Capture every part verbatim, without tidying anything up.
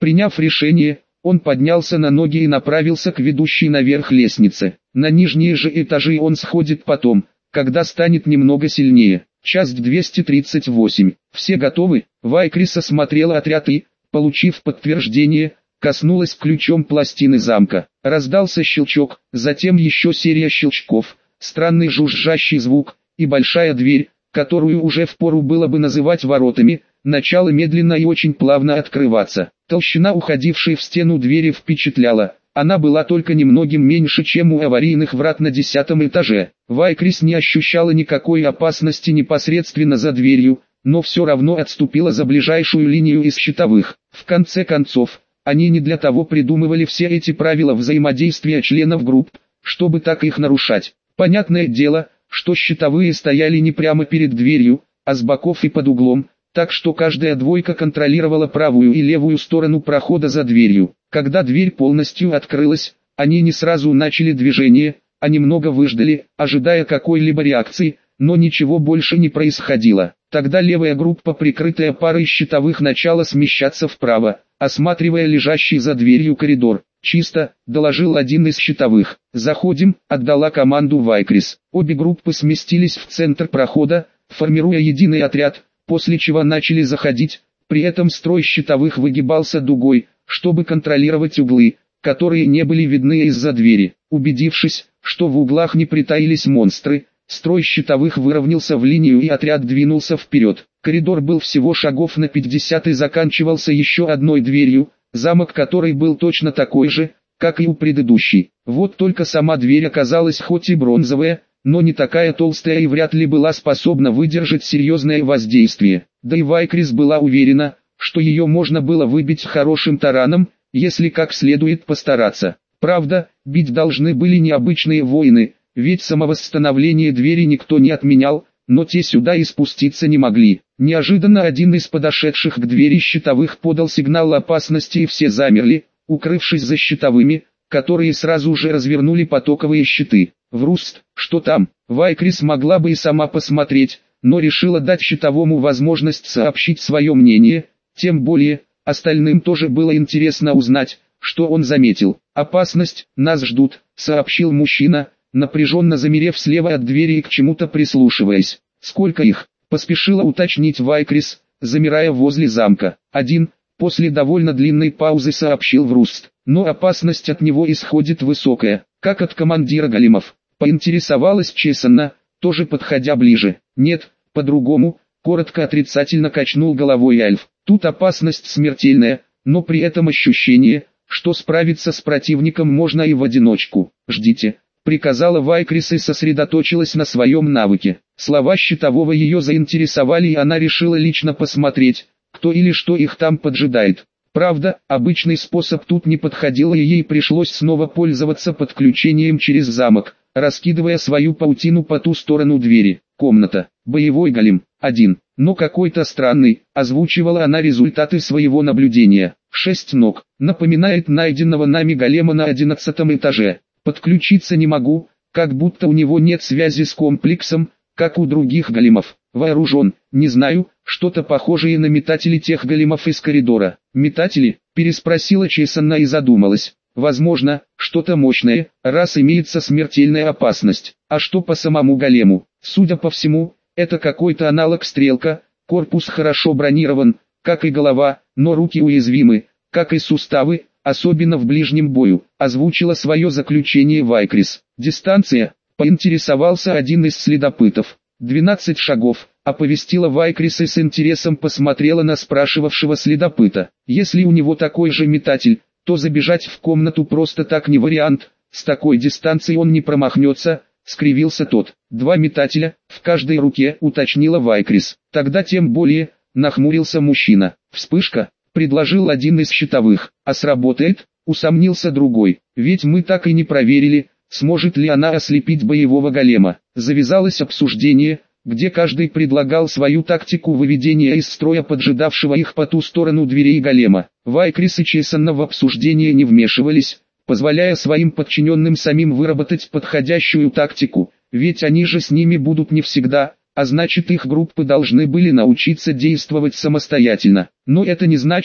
Приняв решение, он поднялся на ноги и направился к ведущей наверх лестнице. На нижние же этажи он сходит потом, когда станет немного сильнее. Часть двести тридцать восемь. Все готовы? Вайкрис осмотрела отряд и, получив подтверждение, коснулась ключом пластины замка. Раздался щелчок, затем еще серия щелчков, странный жужжащий звук, и большая дверь, которую уже впору было бы называть воротами, начала медленно и очень плавно открываться. Толщина уходившей в стену двери впечатляла. Она была только немногим меньше, чем у аварийных врат на десятом этаже. Вайкрис не ощущала никакой опасности непосредственно за дверью, но все равно отступила за ближайшую линию из щитовых. В конце концов, они не для того придумывали все эти правила взаимодействия членов групп, чтобы так их нарушать. Понятное дело, что щитовые стояли не прямо перед дверью, а с боков и под углом, так что каждая двойка контролировала правую и левую сторону прохода за дверью. Когда дверь полностью открылась, они не сразу начали движение, а немного выждали, ожидая какой-либо реакции, но ничего больше не происходило. Тогда левая группа, прикрытая парой щитовых, начала смещаться вправо, осматривая лежащий за дверью коридор. «Чисто», — доложил один из щитовых. «Заходим», — отдала команду Вайкрис. Обе группы сместились в центр прохода, формируя единый отряд, после чего начали заходить, при этом строй щитовых выгибался дугой, чтобы контролировать углы, которые не были видны из-за двери. Убедившись, что в углах не притаились монстры, строй щитовых выровнялся в линию и отряд двинулся вперед. Коридор был всего шагов на пятьдесят и заканчивался еще одной дверью, замок которой был точно такой же, как и у предыдущей. Вот только сама дверь оказалась хоть и бронзовая, но не такая толстая и вряд ли была способна выдержать серьезное воздействие. Да и Вайкрис была уверена, что ее можно было выбить хорошим тараном, если как следует постараться. Правда, бить должны были необычные воины, ведь самовосстановление двери никто не отменял, но те сюда и спуститься не могли. Неожиданно один из подошедших к двери щитовых подал сигнал опасности, и все замерли, укрывшись за щитовыми, которые сразу же развернули потоковые щиты. Вруст, что там? Вайкрис могла бы и сама посмотреть, но решила дать щитовому возможность сообщить свое мнение, тем более, остальным тоже было интересно узнать, что он заметил. «Опасность, нас ждут», — сообщил мужчина, напряженно замерев слева от двери и к чему-то прислушиваясь. «Сколько их?» — поспешила уточнить Вайкрис, замирая возле замка. «Один», — после довольно длинной паузы сообщил Вруст. «Но опасность от него исходит высокая, как от командира големов», — поинтересовалась Чесанна, тоже подходя ближе. «Нет, по-другому», — коротко отрицательно качнул головой Альф. «Тут опасность смертельная, но при этом ощущение, что справиться с противником можно и в одиночку. Ждите», — приказала Вайкрис и сосредоточилась на своем навыке. Слова щитового ее заинтересовали, и она решила лично посмотреть, кто или что их там поджидает. Правда, обычный способ тут не подходил, и ей пришлось снова пользоваться подключением через замок, раскидывая свою паутину по ту сторону двери. Комната. Боевой голем. Один. Но какой-то странный, озвучивала она результаты своего наблюдения. Шесть ног. Напоминает найденного нами голема на одиннадцатом этаже. Подключиться не могу, как будто у него нет связи с комплексом, как у других големов. Вооружен, не знаю, что-то похожее на метатели тех големов из коридора. «Метатели?» – переспросила Чесанна и задумалась. «Возможно, что-то мощное, раз имеется смертельная опасность. А что по самому голему? Судя по всему, это какой-то аналог стрелка, корпус хорошо бронирован, как и голова, но руки уязвимы, как и суставы, особенно в ближнем бою», – озвучила свое заключение Вайкрис. «Дистанция?» – поинтересовался один из следопытов. «двенадцать шагов», — оповестила Вайкрис и с интересом посмотрела на спрашивавшего следопыта. «Если у него такой же метатель, то забежать в комнату просто так не вариант, с такой дистанции он не промахнется», — скривился тот. «Два метателя, в каждой руке», — уточнила Вайкрис. «Тогда тем более», — нахмурился мужчина. «Вспышка», — предложил один из щитовых. «А сработает?» — усомнился другой. «Ведь мы так и не проверили, сможет ли она ослепить боевого голема». Завязалось обсуждение, где каждый предлагал свою тактику выведения из строя поджидавшего их по ту сторону дверей голема. Вайкрис и Чесанна в обсуждение не вмешивались, позволяя своим подчиненным самим выработать подходящую тактику, ведь они же с ними будут не всегда, а значит их группы должны были научиться действовать самостоятельно. Но это не значило,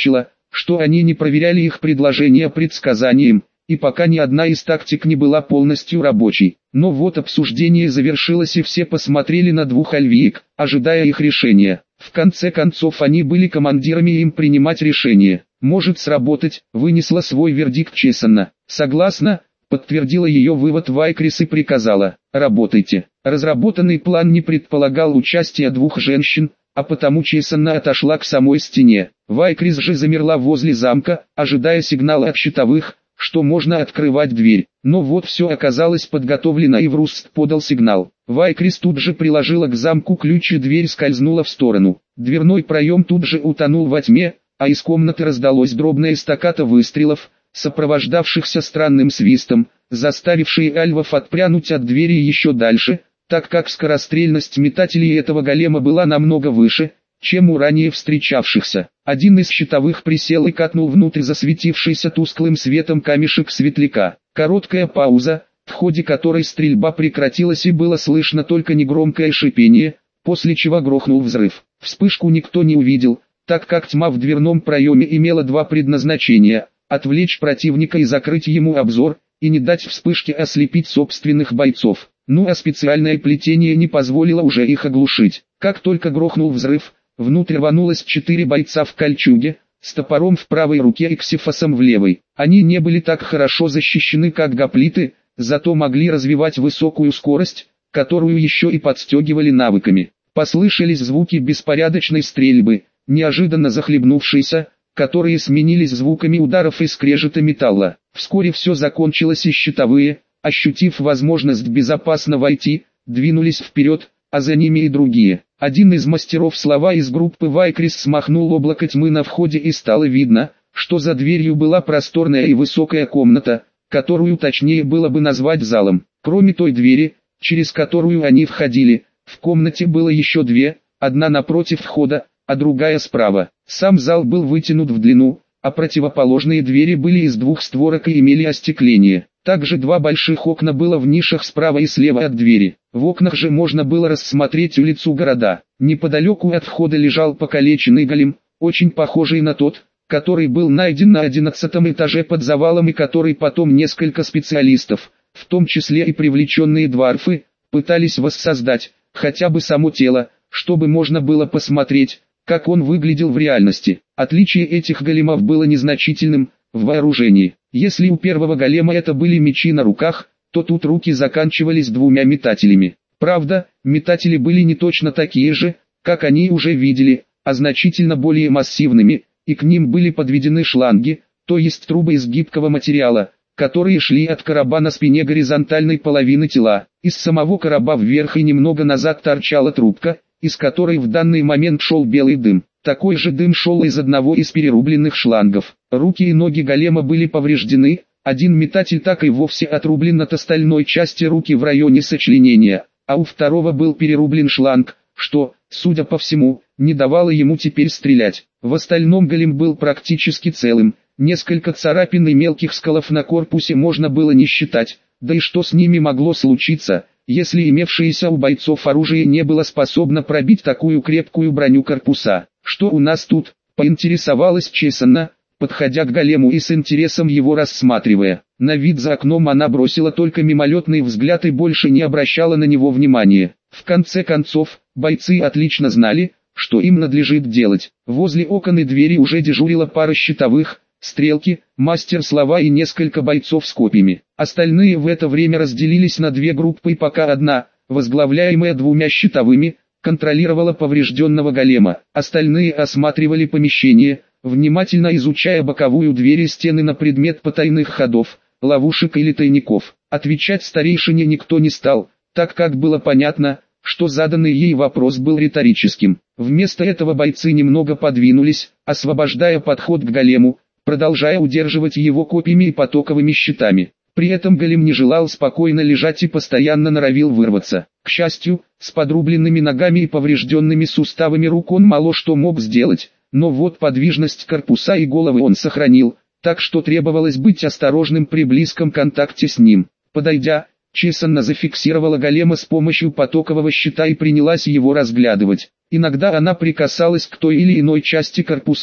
что они не проверяли их предложения предсказанием, и пока ни одна из тактик не была полностью рабочей. Но вот обсуждение завершилось и все посмотрели на двух альвиек, ожидая их решения. В конце концов они были командирами и им принимать решение. «Может сработать», вынесла свой вердикт Чесана. «Согласна», подтвердила ее вывод Вайкрис и приказала: «Работайте». Разработанный план не предполагал участия двух женщин, а потому Чесана отошла к самой стене. Вайкрис же замерла возле замка, ожидая сигнала от щитовых, что можно открывать дверь. Но вот все оказалось подготовлено, и Вруст подал сигнал. Вайкрис тут же приложила к замку ключ, и дверь скользнула в сторону. Дверной проем тут же утонул во тьме, а из комнаты раздалось дробное стаккато выстрелов, сопровождавшихся странным свистом, заставившие альвов отпрянуть от двери еще дальше, так как скорострельность метателей этого голема была намного выше, чем у ранее встречавшихся. Один из щитовых присел и катнул внутрь засветившийся тусклым светом камешек светляка. Короткая пауза, в ходе которой стрельба прекратилась и было слышно только негромкое шипение, после чего грохнул взрыв. Вспышку никто не увидел, так как тьма в дверном проеме имела два предназначения: отвлечь противника и закрыть ему обзор, и не дать вспышке ослепить собственных бойцов. Ну а специальное плетение не позволило уже их оглушить. Как только грохнул взрыв, внутрь рванулось четыре бойца в кольчуге, с топором в правой руке и ксифосом в левой. Они не были так хорошо защищены, как гоплиты, зато могли развивать высокую скорость, которую еще и подстегивали навыками. Послышались звуки беспорядочной стрельбы, неожиданно захлебнувшиеся, которые сменились звуками ударов и скрежета металла. Вскоре все закончилось, и щитовые, ощутив возможность безопасно войти, двинулись вперед, а за ними и другие. Один из мастеров слова из группы Вайкрис смахнул облако тьмы на входе, и стало видно, что за дверью была просторная и высокая комната, которую точнее было бы назвать залом. Кроме той двери, через которую они входили, в комнате было еще две, одна напротив входа, а другая справа. Сам зал был вытянут в длину, а противоположные двери были из двух створок и имели остекление. Также два больших окна было в нишах справа и слева от двери. В окнах же можно было рассмотреть улицу города. Неподалеку от входа лежал покалеченный голем, очень похожий на тот, который был найден на одиннадцатом этаже под завалом, и который потом несколько специалистов, в том числе и привлеченные дварфы, пытались воссоздать, хотя бы само тело, чтобы можно было посмотреть, как он выглядел в реальности. Отличие этих големов было незначительным в вооружении. Если у первого голема это были мечи на руках, то тут руки заканчивались двумя метателями. Правда, метатели были не точно такие же, как они уже видели, а значительно более массивными, и к ним были подведены шланги, то есть трубы из гибкого материала, которые шли от короба на спине горизонтальной половины тела. Из самого короба вверх и немного назад торчала трубка, из которой в данный момент шел белый дым. Такой же дым шел из одного из перерубленных шлангов. Руки и ноги голема были повреждены, один метатель так и вовсе отрублен от остальной части руки в районе сочленения, а у второго был перерублен шланг, что, судя по всему, не давало ему теперь стрелять. В остальном голем был практически целым, несколько царапин и мелких сколов на корпусе можно было не считать, да и что с ними могло случиться, если имевшееся у бойцов оружие не было способно пробить такую крепкую броню корпуса. «Что у нас тут?» — поинтересовалась Чесана, подходя к голему и с интересом его рассматривая. На вид за окном она бросила только мимолетный взгляд и больше не обращала на него внимания. В конце концов, бойцы отлично знали, что им надлежит делать. Возле окон и двери уже дежурила пара щитовых, стрелки, мастер слова и несколько бойцов с копьями. Остальные в это время разделились на две группы, и пока одна, возглавляемая двумя щитовыми, контролировала поврежденного голема. Остальные осматривали помещение, внимательно изучая боковую дверь и стены на предмет потайных ходов, ловушек или тайников. Отвечать старейшине никто не стал, так как было понятно, что заданный ей вопрос был риторическим. Вместо этого бойцы немного подвинулись, освобождая подход к голему, продолжая удерживать его копьями и потоковыми щитами. При этом голем не желал спокойно лежать и постоянно норовил вырваться. К счастью, с подрубленными ногами и поврежденными суставами рук он мало что мог сделать, но вот подвижность корпуса и головы он сохранил, так что требовалось быть осторожным при близком контакте с ним. Подойдя, Чесана зафиксировала голема с помощью потокового щита и принялась его разглядывать. Иногда она прикасалась к той или иной части корпуса,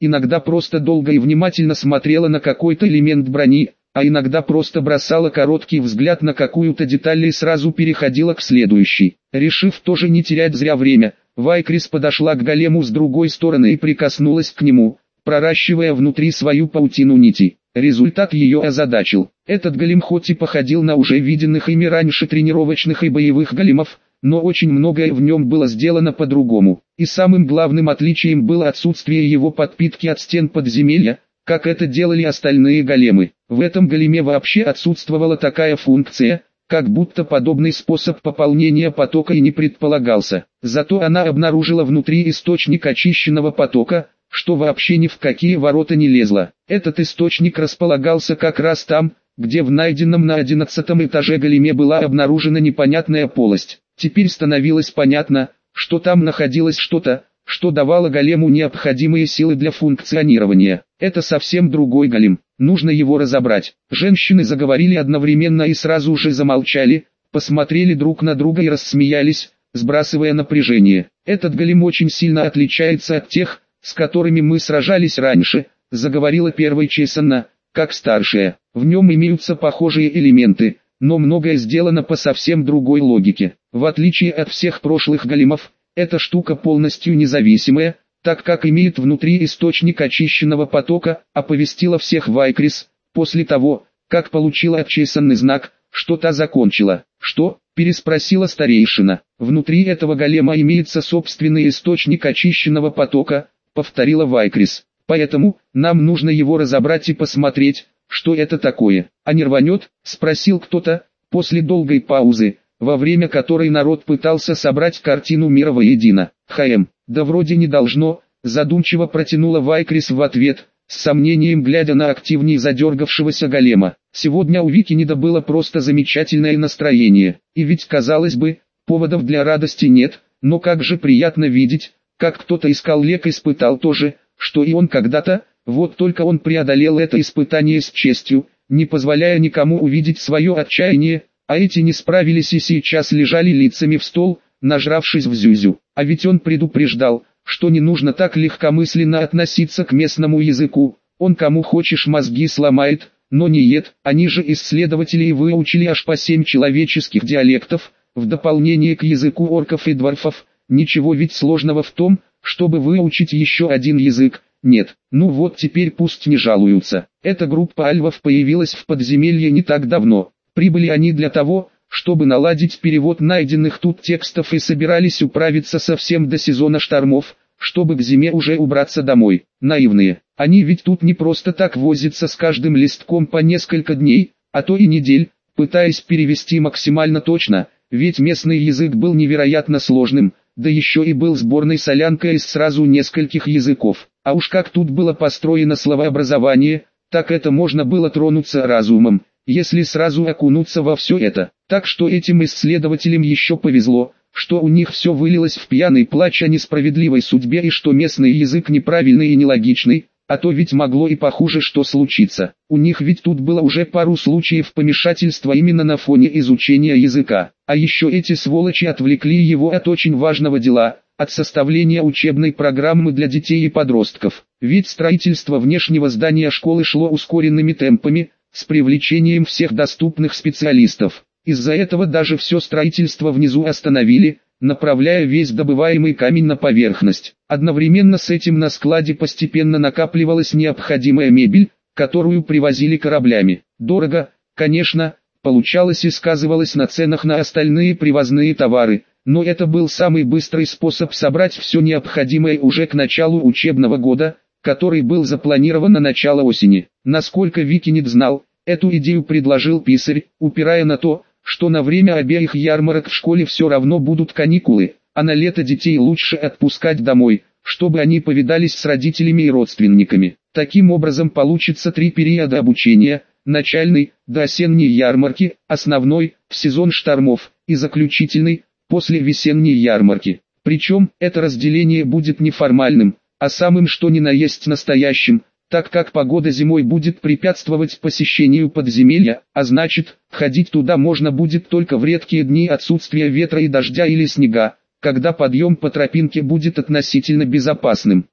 иногда просто долго и внимательно смотрела на какой-то элемент брони, а иногда просто бросала короткий взгляд на какую-то деталь и сразу переходила к следующей. Решив тоже не терять зря время, Вайкрис подошла к голему с другой стороны и прикоснулась к нему, проращивая внутри свою паутину нитей. Результат ее озадачил. Этот голем хоть и походил на уже виденных ими раньше тренировочных и боевых големов, но очень многое в нем было сделано по-другому. И самым главным отличием было отсутствие его подпитки от стен подземелья, как это делали остальные големы. В этом големе вообще отсутствовала такая функция, как будто подобный способ пополнения потока и не предполагался. Зато она обнаружила внутри источник очищенного потока, что вообще ни в какие ворота не лезло. Этот источник располагался как раз там, где в найденном на одиннадцатом этаже големе была обнаружена непонятная полость. Теперь становилось понятно, что там находилось что-то, что давало голему необходимые силы для функционирования. Это совсем другой голем, нужно его разобрать. Женщины заговорили одновременно и сразу же замолчали, посмотрели друг на друга и рассмеялись, сбрасывая напряжение. Этот голем очень сильно отличается от тех, с которыми мы сражались раньше, заговорила первой Чесанна, как старшая. В нем имеются похожие элементы, но многое сделано по совсем другой логике. В отличие от всех прошлых големов, эта штука полностью независимая, так как имеет внутри источник очищенного потока, оповестила всех Вайкрис, после того, как получила от Чесанны знак, что та закончила. «Что?» – переспросила старейшина. «Внутри этого голема имеется собственный источник очищенного потока», – повторила Вайкрис. «Поэтому, нам нужно его разобрать и посмотреть, что это такое». «А не рванет?» – спросил кто-то, после долгой паузы, во время которой народ пытался собрать картину мира воедино. «Хм, да вроде не должно», – задумчиво протянула Вайкрис в ответ, с сомнением глядя на активнее задергавшегося голема. Сегодня у Викинеда было просто замечательное настроение, и ведь, казалось бы, поводов для радости нет, но как же приятно видеть, как кто-то из коллег испытал то же, что и он когда-то, вот только он преодолел это испытание с честью, не позволяя никому увидеть свое отчаяние, а эти не справились и сейчас лежали лицами в стол, нажравшись в зюзю. А ведь он предупреждал, что не нужно так легкомысленно относиться к местному языку, он кому хочешь мозги сломает, но не ед. Они же исследователи и выучили аж по семь человеческих диалектов, в дополнение к языку орков и дворфов. Ничего ведь сложного в том, чтобы выучить еще один язык. Нет, ну вот теперь пусть не жалуются. Эта группа альвов появилась в подземелье не так давно. Прибыли они для того, чтобы наладить перевод найденных тут текстов и собирались управиться совсем до сезона штормов, чтобы к зиме уже убраться домой. Наивные, они ведь тут не просто так возятся с каждым листком по несколько дней, а то и недель, пытаясь перевести максимально точно, ведь местный язык был невероятно сложным, да еще и был сборной солянкой из сразу нескольких языков. А уж как тут было построено словообразование, так это можно было тронуться разумом, если сразу окунуться во все это. Так что этим исследователям еще повезло, что у них все вылилось в пьяный плач о несправедливой судьбе и что местный язык неправильный и нелогичный, а то ведь могло и похуже что случиться. У них ведь тут было уже пару случаев помешательства именно на фоне изучения языка. А еще эти сволочи отвлекли его от очень важного дела, от составления учебной программы для детей и подростков. Ведь строительство внешнего здания школы шло ускоренными темпами, с привлечением всех доступных специалистов. Из-за этого даже все строительство внизу остановили, направляя весь добываемый камень на поверхность. Одновременно с этим на складе постепенно накапливалась необходимая мебель, которую привозили кораблями. Дорого, конечно, получалось и сказывалось на ценах на остальные привозные товары, но это был самый быстрый способ собрать все необходимое уже к началу учебного года, который был запланирован на начало осени. Насколько Викинед знал, эту идею предложил писарь, упирая на то, что на время обеих ярмарок в школе все равно будут каникулы, а на лето детей лучше отпускать домой, чтобы они повидались с родителями и родственниками. Таким образом получится три периода обучения: начальный, до осенней ярмарки, основной, в сезон штормов, и заключительный, после весенней ярмарки. Причем, это разделение будет неформальным, а самым что ни на есть настоящим, так как погода зимой будет препятствовать посещению подземелья, а значит, ходить туда можно будет только в редкие дни отсутствия ветра и дождя или снега, когда подъем по тропинке будет относительно безопасным.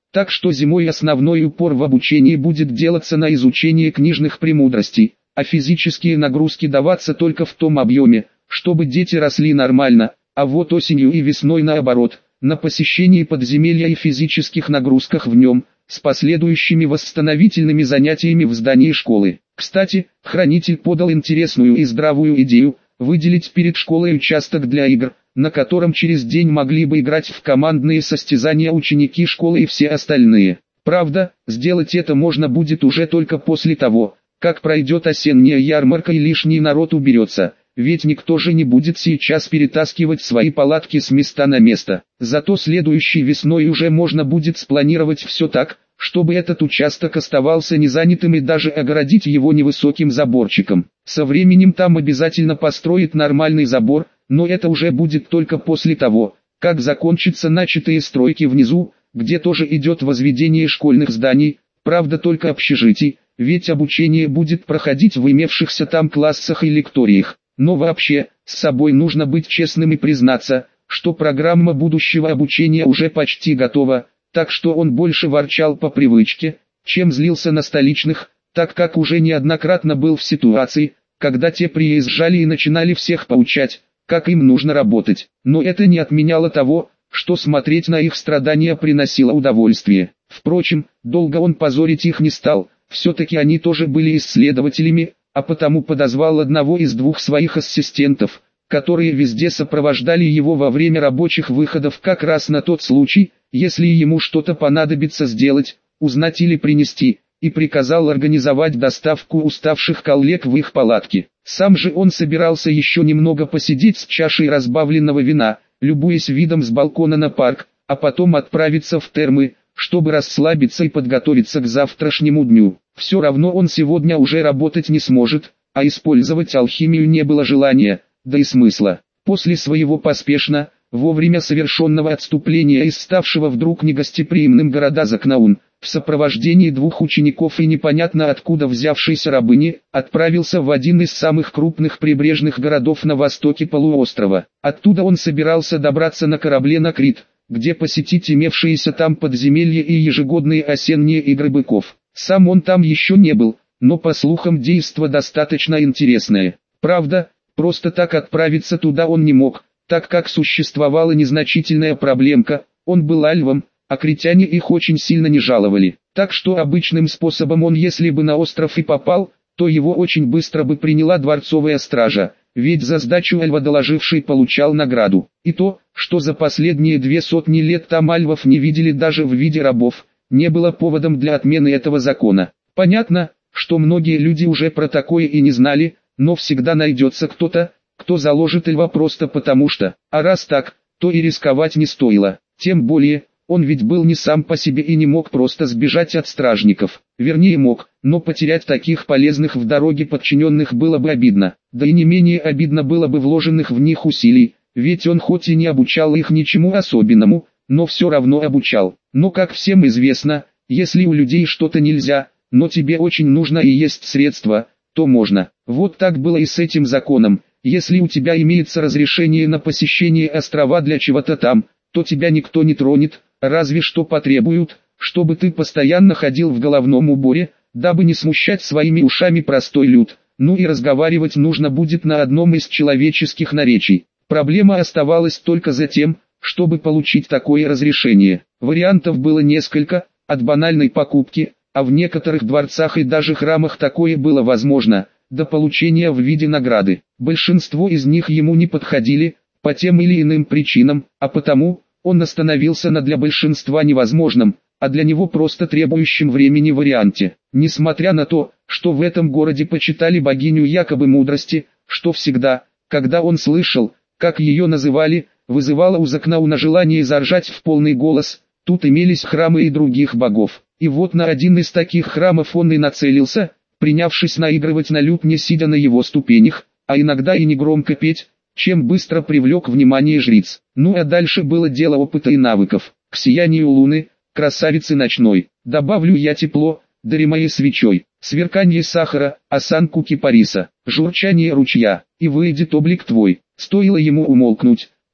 Так что зимой основной упор в обучении будет делаться на изучение книжных премудростей, а физические нагрузки даваться только в том объеме, чтобы дети росли нормально, а вот осенью и весной наоборот, на посещении подземелья и физических нагрузках в нем, с последующими восстановительными занятиями в здании школы. Кстати, хранитель подал интересную и здравую идею, выделить перед школой участок для игр, на котором через день могли бы играть в командные состязания ученики школы и все остальные. Правда, сделать это можно будет уже только после того, как пройдет осенняя ярмарка и лишний народ уберется, ведь никто же не будет сейчас перетаскивать свои палатки с места на место. Зато следующей весной уже можно будет спланировать все так, чтобы этот участок оставался незанятым и даже огородить его невысоким заборчиком. Со временем там обязательно построят нормальный забор, но это уже будет только после того, как закончатся начатые стройки внизу, где тоже идет возведение школьных зданий, правда только общежитий, ведь обучение будет проходить в имевшихся там классах и лекториях. Но вообще, с собой нужно быть честным и признаться, что программа будущего обучения уже почти готова, так что он больше ворчал по привычке, чем злился на столичных, так как уже неоднократно был в ситуации, когда те приезжали и начинали всех поучать, как им нужно работать. Но это не отменяло того, что смотреть на их страдания приносило удовольствие. Впрочем, долго он позорить их не стал, все-таки они тоже были исследователями, а потому подозвал одного из двух своих ассистентов, которые везде сопровождали его во время рабочих выходов как раз на тот случай, если ему что-то понадобится сделать, узнать или принести, и приказал организовать доставку уставших коллег в их палатки. Сам же он собирался еще немного посидеть с чашей разбавленного вина, любуясь видом с балкона на парк, а потом отправиться в термы, чтобы расслабиться и подготовиться к завтрашнему дню. Все равно он сегодня уже работать не сможет, а использовать алхимию не было желания, да и смысла. После своего поспешно, вовремя совершенного отступления из ставшего вдруг негостеприимным города Закнаун, в сопровождении двух учеников и непонятно откуда взявшейся рабыни, отправился в один из самых крупных прибрежных городов на востоке полуострова. Оттуда он собирался добраться на корабле на Крит, где посетить имевшиеся там подземелья и ежегодные осенние игры быков. Сам он там еще не был, но по слухам действо достаточно интересное. Правда, просто так отправиться туда он не мог, так как существовала незначительная проблемка, он был альвом, а критяне их очень сильно не жаловали. Так что обычным способом он, если бы на остров и попал, то его очень быстро бы приняла дворцовая стража, ведь за сдачу альва доложивший получал награду. И то, что за последние две сотни лет там альвов не видели даже в виде рабов, не было поводом для отмены этого закона. Понятно, что многие люди уже про такое и не знали, но всегда найдется кто-то, кто заложит льва просто потому что, а раз так, то и рисковать не стоило. Тем более, он ведь был не сам по себе и не мог просто сбежать от стражников. Вернее мог, но потерять таких полезных в дороге подчиненных было бы обидно. Да и не менее обидно было бы вложенных в них усилий, ведь он хоть и не обучал их ничему особенному, но все равно обучал. Но как всем известно, если у людей что-то нельзя, но тебе очень нужно и есть средства, то можно. Вот так было и с этим законом. Если у тебя имеется разрешение на посещение острова для чего-то там, то тебя никто не тронет, разве что потребуют, чтобы ты постоянно ходил в головном уборе, дабы не смущать своими ушами простой люд. Ну и разговаривать нужно будет на одном из человеческих наречий. Проблема оставалась только за тем, чтобы получить такое разрешение. Вариантов было несколько, от банальной покупки, а в некоторых дворцах и даже храмах такое было возможно, до получения в виде награды. Большинство из них ему не подходили, по тем или иным причинам, а потому, он остановился на для большинства невозможном, а для него просто требующем времени варианте. Несмотря на то, что в этом городе почитали богиню якобы мудрости, что всегда, когда он слышал, как ее называли, вызывало у Закнауна желание заржать в полный голос, тут имелись храмы и других богов. И вот на один из таких храмов он и нацелился, принявшись наигрывать на лютне сидя на его ступенях, а иногда и негромко петь, чем быстро привлек внимание жриц. Ну а дальше было дело опыта и навыков. К сиянию луны, красавицы ночной, добавлю я тепло, дари моей свечой, сверканье сахара, осанку кипариса, журчание ручья, и выйдет облик твой. Стоило ему умолкнуть,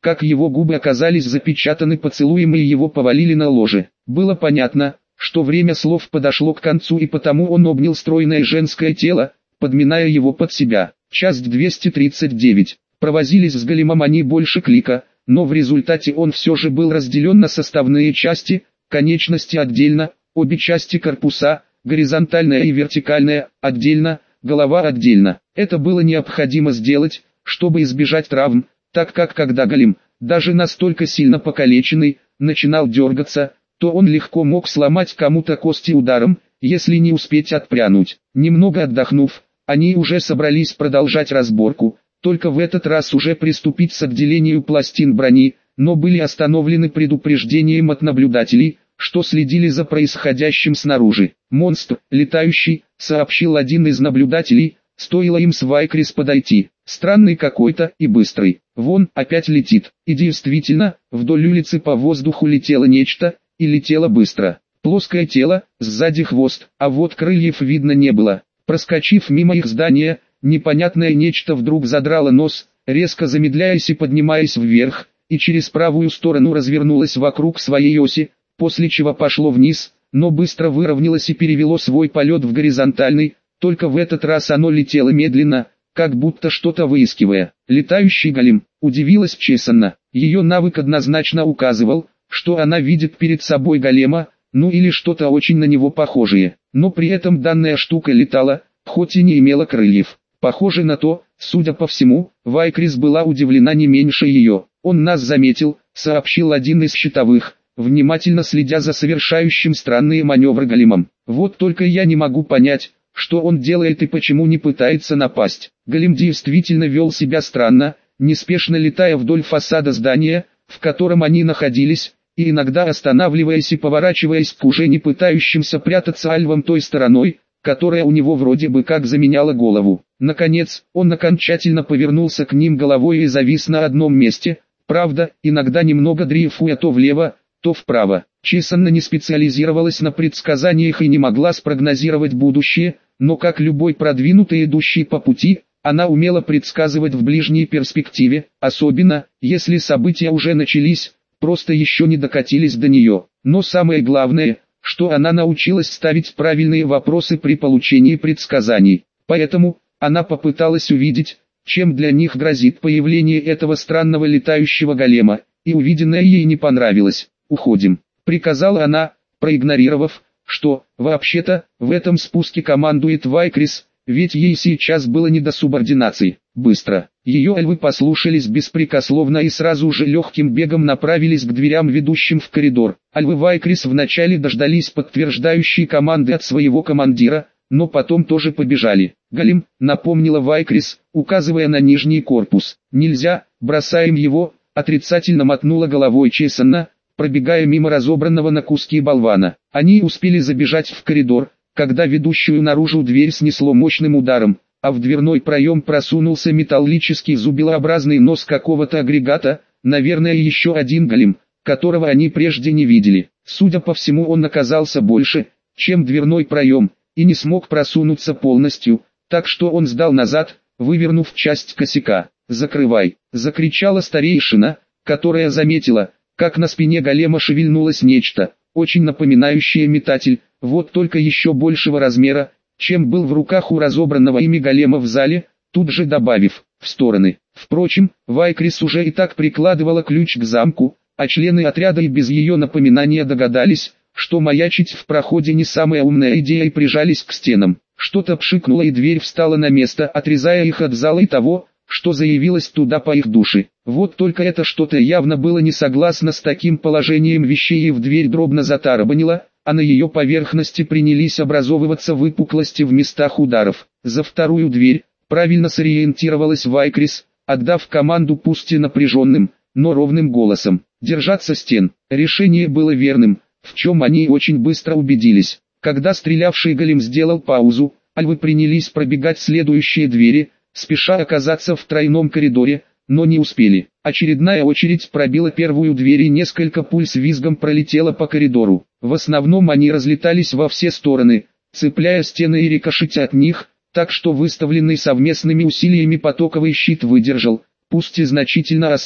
как его губы оказались запечатаны поцелуем и его повалили на ложе. Было понятно, что время слов подошло к концу, и потому он обнял стройное женское тело, подминая его под себя. Часть двести тридцать девять. Провозились с големом они больше клика, но в результате он все же был разделен на составные части, конечности отдельно, обе части корпуса, горизонтальная и вертикальная, отдельно, голова отдельно. Это было необходимо сделать, чтобы избежать травм, так как когда голем, даже настолько сильно покалеченный, начинал дергаться, то он легко мог сломать кому-то кости ударом, если не успеть отпрянуть. Немного отдохнув, они уже собрались продолжать разборку, только в этот раз уже приступить к отделению пластин брони, но были остановлены предупреждением от наблюдателей, что следили за происходящим снаружи. «Монстр, летающий», — сообщил один из наблюдателей, стоило им с Вайкрис подойти. «Странный какой-то и быстрый. Вон, опять летит». И действительно, вдоль улицы по воздуху летело нечто, и летело быстро. Плоское тело, сзади хвост, а вот крыльев видно не было. Проскочив мимо их здания, непонятное нечто вдруг задрало нос, резко замедляясь и поднимаясь вверх, и через правую сторону развернулось вокруг своей оси, после чего пошло вниз, но быстро выровнялось и перевело свой полет в горизонтальный, только в этот раз оно летело медленно, как будто что-то выискивая. «Летающий голем», — удивилась Чесанна. Ее навык однозначно указывал, что она видит перед собой голема, ну или что-то очень на него похожее. Но при этом данная штука летала, хоть и не имела крыльев. Похоже на то, судя по всему, Вайкрис была удивлена не меньше ее. «Он нас заметил», — сообщил один из щитовых, внимательно следя за совершающим странные маневры големом. «Вот только я не могу понять, что он делает и почему не пытается напасть». Голем действительно вел себя странно, неспешно летая вдоль фасада здания, в котором они находились, и иногда останавливаясь и поворачиваясь к уже не пытающимся прятаться альвам той стороной, которая у него вроде бы как заменяла голову. Наконец, он окончательно повернулся к ним головой и завис на одном месте, правда, иногда немного дрейфуя то влево, то вправо. Чесанна не специализировалась на предсказаниях и не могла спрогнозировать будущее, но как любой продвинутый идущий по пути, она умела предсказывать в ближней перспективе, особенно, если события уже начались, просто еще не докатились до нее. Но самое главное, что она научилась ставить правильные вопросы при получении предсказаний. Поэтому, она попыталась увидеть, чем для них грозит появление этого странного летающего голема, и увиденное ей не понравилось. «Уходим», — приказала она, проигнорировав, что, вообще-то, в этом спуске командует Вайкрис, ведь ей сейчас было не до субординации. Быстро. Ее альвы послушались беспрекословно и сразу же легким бегом направились к дверям, ведущим в коридор. Альвы Вайкрис вначале дождались подтверждающей команды от своего командира, но потом тоже побежали. «Голем», — напомнила Вайкрис, указывая на нижний корпус. «Нельзя, бросаем его», — отрицательно мотнула головой Чесанна, пробегая мимо разобранного на куски болвана. Они успели забежать в коридор, когда ведущую наружу дверь снесло мощным ударом, а в дверной проем просунулся металлический зубилообразный нос какого-то агрегата, наверное еще один голем, которого они прежде не видели. Судя по всему, он оказался больше, чем дверной проем, и не смог просунуться полностью, так что он сдал назад, вывернув часть косяка. «Закрывай!» — закричала старейшина, которая заметила, как на спине голема шевельнулось нечто, очень напоминающее метатель, вот только еще большего размера, чем был в руках у разобранного ими голема в зале, тут же добавив «в стороны». Впрочем, Вайкрис уже и так прикладывала ключ к замку, а члены отряда и без ее напоминания догадались, что маячить в проходе не самая умная идея, и прижались к стенам. Что-то пшикнуло, и дверь встала на место, отрезая их от зала и того, что заявилось туда по их душе. Вот только это что-то явно было не согласно с таким положением вещей, и в дверь дробно затарабанило, а на ее поверхности принялись образовываться выпуклости в местах ударов. За вторую дверь правильно сориентировалась Вайкрис, отдав команду пусть и напряженным, но ровным голосом. Держаться стен. Решение было верным, в чем они очень быстро убедились. Когда стрелявший голем сделал паузу, альвы принялись пробегать следующие двери, спеша оказаться в тройном коридоре, но не успели. Очередная очередь пробила первую дверь, и несколько пуль с визгом пролетело по коридору. В основном они разлетались во все стороны, цепляя стены и рикошетя от них, так что выставленный совместными усилиями потоковый щит выдержал, пусть и значительно ослаб,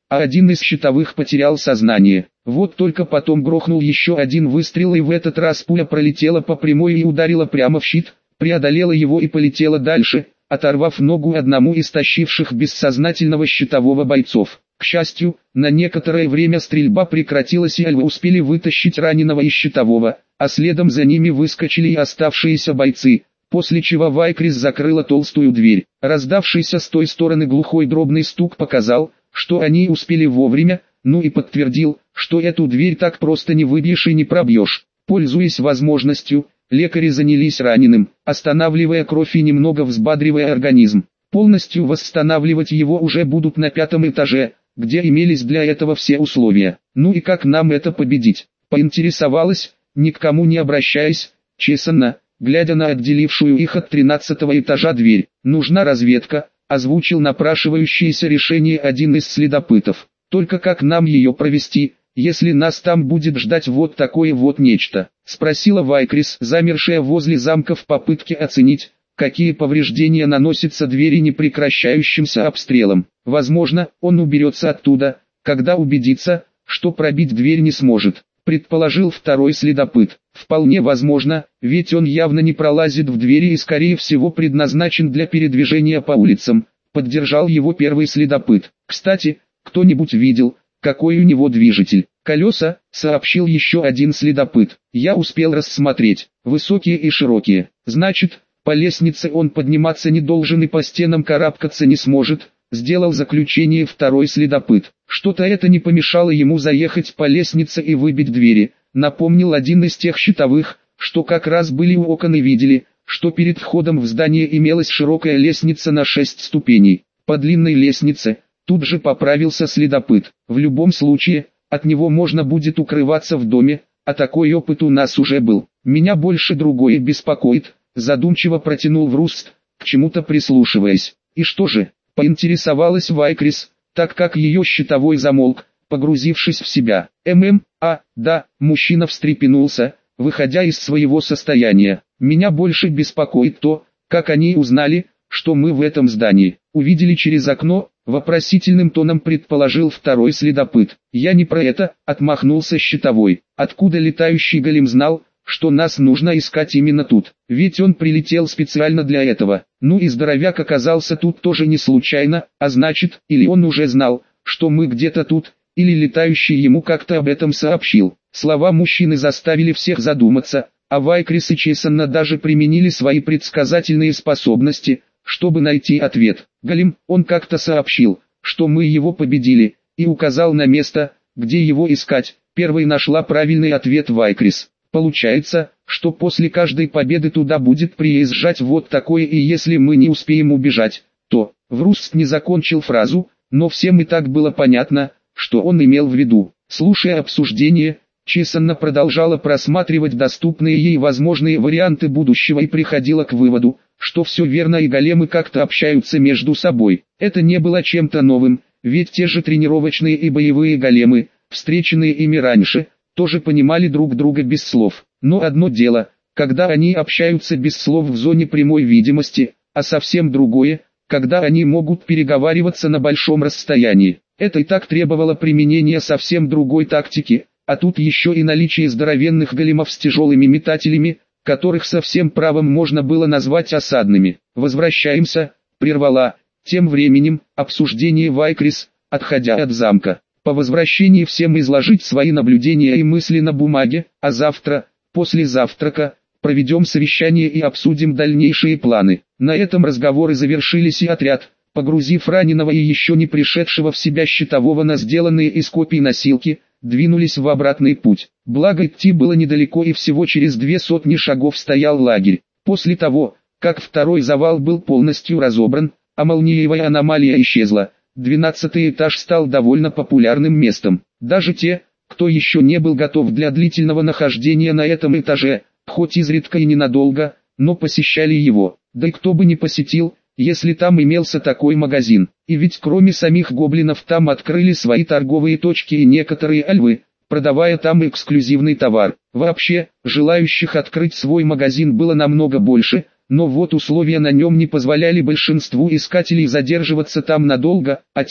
а один из щитовых потерял сознание. Вот только потом грохнул еще один выстрел, и в этот раз пуля пролетела по прямой и ударила прямо в щит, преодолела его и полетела дальше, оторвав ногу одному из тащивших бессознательного щитового бойцов. К счастью, на некоторое время стрельба прекратилась, и альвы успели вытащить раненого из щитового, а следом за ними выскочили и оставшиеся бойцы, после чего Вайкрис закрыла толстую дверь. Раздавшийся с той стороны глухой дробный стук показал, что они успели вовремя, ну и подтвердил, что эту дверь так просто не выбьешь и не пробьешь. Пользуясь возможностью, лекари занялись раненым, останавливая кровь и немного взбадривая организм. Полностью восстанавливать его уже будут на пятом этаже, где имелись для этого все условия. Ну и как нам это победить? Поинтересовалась, ни к кому не обращаясь, Чесанна, глядя на отделившую их от тринадцатого этажа дверь. Нужна разведка, озвучил напрашивающееся решение один из следопытов. Только как нам ее провести, если нас там будет ждать вот такое вот нечто? Спросила Вайкрис, замершая возле замка в попытке оценить, какие повреждения наносятся двери непрекращающимся обстрелом. Возможно, он уберется оттуда, когда убедится, что пробить дверь не сможет, предположил второй следопыт. Вполне возможно, ведь он явно не пролазит в двери и скорее всего предназначен для передвижения по улицам, поддержал его первый следопыт. Кстати, кто-нибудь видел, какой у него движитель? Колеса, сообщил еще один следопыт. Я успел рассмотреть, высокие и широкие. Значит, по лестнице он подниматься не должен и по стенам карабкаться не сможет, сделал заключение второй следопыт. Что-то это не помешало ему заехать по лестнице и выбить двери, напомнил один из тех щитовых, что как раз были у окон и видели, что перед входом в здание имелась широкая лестница на шесть ступеней. По длинной лестнице, тут же поправился следопыт. В любом случае, от него можно будет укрываться в доме, а такой опыт у нас уже был. Меня больше другое беспокоит, задумчиво протянул Вруст, к чему-то прислушиваясь. И что же, поинтересовалась Вайкрис, так как ее щитовой замолк, погрузившись в себя. ММ, а, да, мужчина встрепенулся, выходя из своего состояния. Меня больше беспокоит то, как они узнали, что мы в этом здании. Увидели через окно, вопросительным тоном предположил второй следопыт. Я не про это, отмахнулся щитовой. Откуда летающий голем знал, что нас нужно искать именно тут? Ведь он прилетел специально для этого. Ну и здоровяк оказался тут тоже не случайно, а значит, или он уже знал, что мы где-то тут, или летающий ему как-то об этом сообщил. Слова мужчины заставили всех задуматься, а Вайкрис и Чесанна даже применили свои предсказательные способности, чтобы найти ответ. Голем, он как-то сообщил, что мы его победили, и указал на место, где его искать. Первой нашла правильный ответ Вайкрис. Получается, что после каждой победы туда будет приезжать вот такое, и если мы не успеем убежать, то... Вруст не закончил фразу, но всем и так было понятно, что он имел в виду. Слушая обсуждение, Чесанна продолжала просматривать доступные ей возможные варианты будущего и приходила к выводу, что все верно и големы как-то общаются между собой. Это не было чем-то новым, ведь те же тренировочные и боевые големы, встреченные ими раньше, тоже понимали друг друга без слов. Но одно дело, когда они общаются без слов в зоне прямой видимости, а совсем другое, когда они могут переговариваться на большом расстоянии. Это и так требовало применения совсем другой тактики, а тут еще и наличие здоровенных големов с тяжелыми метателями, которых со всем правом можно было назвать осадными. «Возвращаемся», — прервала, тем временем, обсуждение Вайкрис, отходя от замка. По возвращении всем изложить свои наблюдения и мысли на бумаге, а завтра, после завтрака, проведем совещание и обсудим дальнейшие планы. На этом разговоры завершились, и отряд, погрузив раненого и еще не пришедшего в себя щитового на сделанные из копий носилки, двинулись в обратный путь. Благо идти было недалеко, и всего через две сотни шагов стоял лагерь. После того, как второй завал был полностью разобран, а молниевая аномалия исчезла, двенадцатый этаж стал довольно популярным местом. Даже те, кто еще не был готов для длительного нахождения на этом этаже, хоть изредка и ненадолго, но посещали его. Да и кто бы не посетил, если там имелся такой магазин. И ведь кроме самих гоблинов там открыли свои торговые точки и некоторые альвы, продавая там эксклюзивный товар. Вообще, желающих открыть свой магазин было намного больше, но вот условия на нем не позволяли большинству искателей задерживаться там надолго, а те,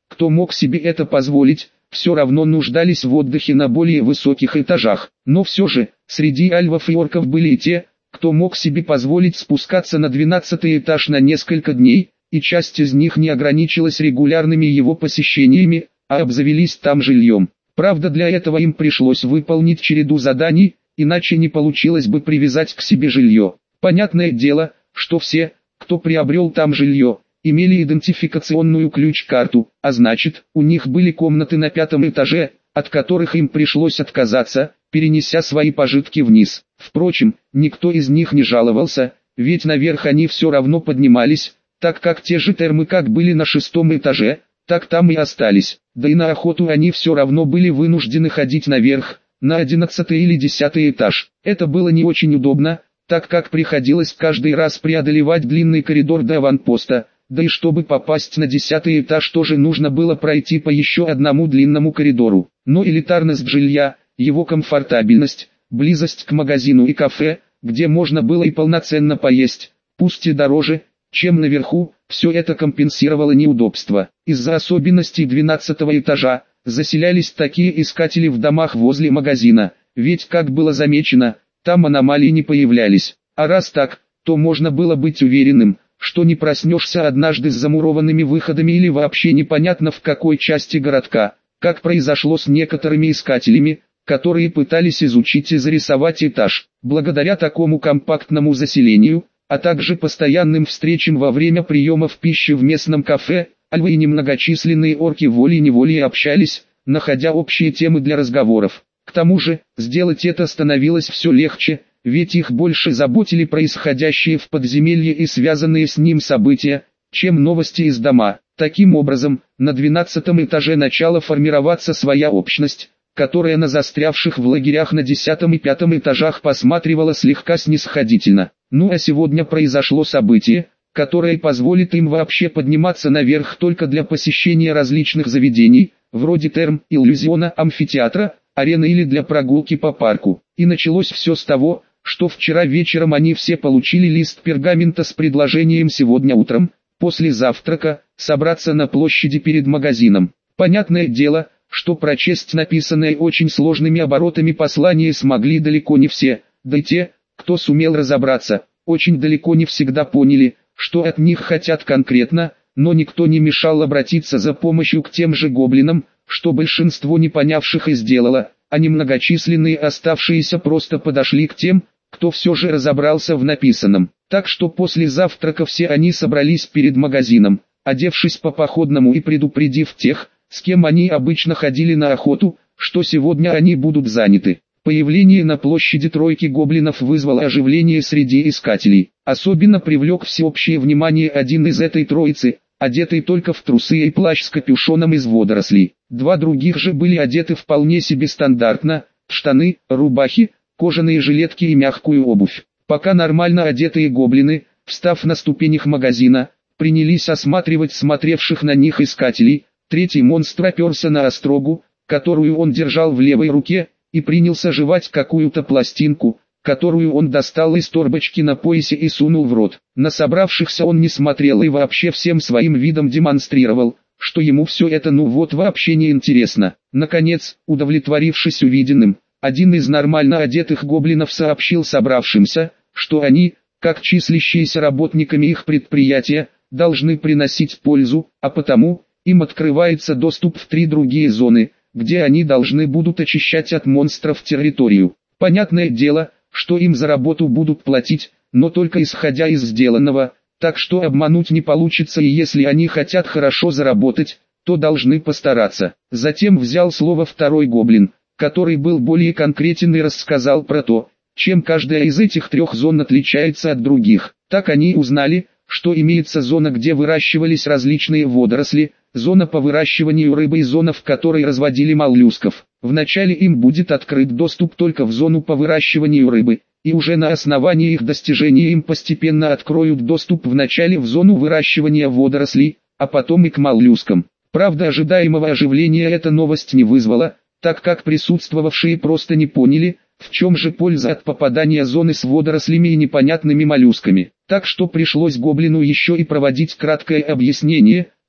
кто мог себе это позволить, все равно нуждались в отдыхе на более высоких этажах. Но все же, среди альвов и орков были и те, кто мог себе позволить спускаться на двенадцатый этаж на несколько дней, и часть из них не ограничилась регулярными его посещениями, а обзавелись там жильем. Правда, для этого им пришлось выполнить череду заданий, иначе не получилось бы привязать к себе жилье. Понятное дело, что все, кто приобрел там жилье, имели идентификационную ключ-карту, а значит, у них были комнаты на пятом этаже, от которых им пришлось отказаться, перенеся свои пожитки вниз. Впрочем, никто из них не жаловался, ведь наверх они все равно поднимались, так как те же термы как были на шестом этаже, так там и остались. Да и на охоту они все равно были вынуждены ходить наверх, на одиннадцатый или десятый этаж. Это было не очень удобно, так как приходилось каждый раз преодолевать длинный коридор до аванпоста, да и чтобы попасть на десятый этаж тоже нужно было пройти по еще одному длинному коридору. Но элитарность жилья, его комфортабельность, близость к магазину и кафе, где можно было и полноценно поесть, пусть и дороже, чем наверху, все это компенсировало неудобства. Из-за особенностей двенадцатого этажа, заселялись такие искатели в домах возле магазина, ведь, как было замечено, там аномалии не появлялись. А раз так, то можно было быть уверенным, что не проснешься однажды с замурованными выходами или вообще непонятно в какой части городка, как произошло с некоторыми искателями, которые пытались изучить и зарисовать этаж. Благодаря такому компактному заселению, а также постоянным встречам во время приемов пищи в местном кафе, альвы и немногочисленные орки волей-неволей общались, находя общие темы для разговоров. К тому же, сделать это становилось все легче, ведь их больше заботили происходящие в подземелье и связанные с ним события, чем новости из дома. Таким образом, на двенадцатом этаже начала формироваться своя общность, которая на застрявших в лагерях на десятом и пятом этажах посматривала слегка снисходительно. Ну а сегодня произошло событие, которое позволит им вообще подниматься наверх только для посещения различных заведений, вроде терм, иллюзиона, амфитеатра, арены или для прогулки по парку. И началось все с того, что вчера вечером они все получили лист пергамента с предложением сегодня утром, после завтрака, собраться на площади перед магазином. Понятное дело, что прочесть написанное очень сложными оборотами послание смогли далеко не все, да и те, кто сумел разобраться, очень далеко не всегда поняли, что от них хотят конкретно, но никто не мешал обратиться за помощью к тем же гоблинам, что большинство не понявших и сделало, а немногочисленные оставшиеся просто подошли к тем, кто все же разобрался в написанном. Так что после завтрака все они собрались перед магазином, одевшись по-походному и предупредив тех, с кем они обычно ходили на охоту, что сегодня они будут заняты. Появление на площади тройки гоблинов вызвало оживление среди искателей. Особенно привлек всеобщее внимание один из этой троицы, одетый только в трусы и плащ с капюшоном из водорослей. Два других же были одеты вполне себе стандартно: штаны, рубахи, кожаные жилетки и мягкую обувь. Пока нормально одетые гоблины, встав на ступенях магазина, принялись осматривать смотревших на них искателей, третий монстр оперся на острогу, которую он держал в левой руке, и принялся жевать какую-то пластинку, которую он достал из торбочки на поясе и сунул в рот. На собравшихся он не смотрел и вообще всем своим видом демонстрировал, что ему все это ну вот вообще не интересно. Наконец, удовлетворившись увиденным, один из нормально одетых гоблинов сообщил собравшимся, что они, как числящиеся работниками их предприятия, должны приносить пользу, а потому, им открывается доступ в три другие зоны, где они должны будут очищать от монстров территорию. Понятное дело, что им за работу будут платить, но только исходя из сделанного, так что обмануть не получится, и если они хотят хорошо заработать, то должны постараться. Затем взял слово второй гоблин, который был более конкретен и рассказал про то, чем каждая из этих трех зон отличается от других. Так они узнали, что имеется зона, где выращивались различные водоросли, зона по выращиванию рыбы и зона, в которой разводили моллюсков. Вначале им будет открыт доступ только в зону по выращиванию рыбы, и уже на основании их достижений им постепенно откроют доступ вначале в зону выращивания водорослей, а потом и к моллюскам. Правда, ожидаемого оживления эта новость не вызвала, так как присутствовавшие просто не поняли, в чем же польза от попадания зоны с водорослями и непонятными моллюсками. Так что пришлось гоблину еще и проводить краткое объяснение,